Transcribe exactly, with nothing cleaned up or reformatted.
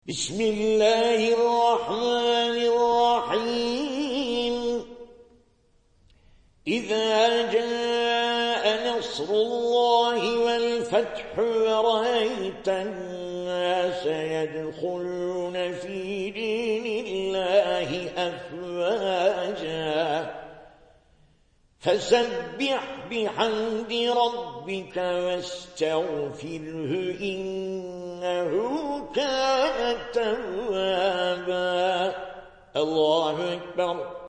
بسم الله الرحمن الرحيم إذا جاء نصر الله والفتح ورأيت الناس يدخلون في دين الله أفواجا فسبح بحمد ربك واستغفره إنه كان توابا. الله أكبر.